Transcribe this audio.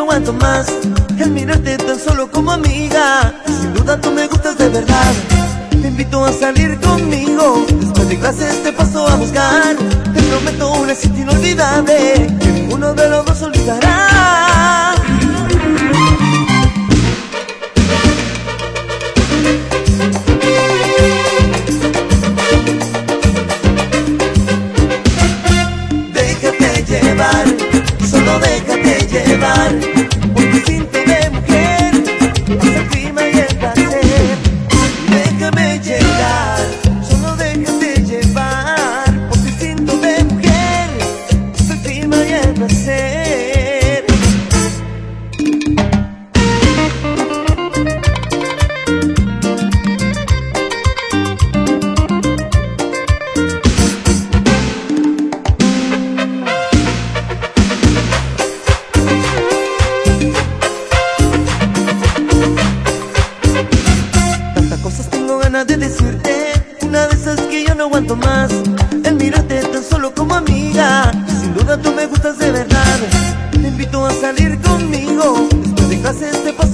aguanto más el mirarte tan solo como amiga. Sin duda tú me gustas de verdad. Te invito a salir conmigo. Después de clases te paso a buscar. Te prometo una cita inolvidable que ninguno de los dos olvidará. Déjate llevar, solo déjate llevar por tu instinto de mujer, es el clima y el placer. Déjame llegar, solo déjate llevar por tu instinto de mujer, es el clima y el placer. De decirte, una de esas que yo no aguanto más, el mirarte tan solo como amiga. Sin duda tú me gustas de verdad. Te invito a salir conmigo. Después de clases te paso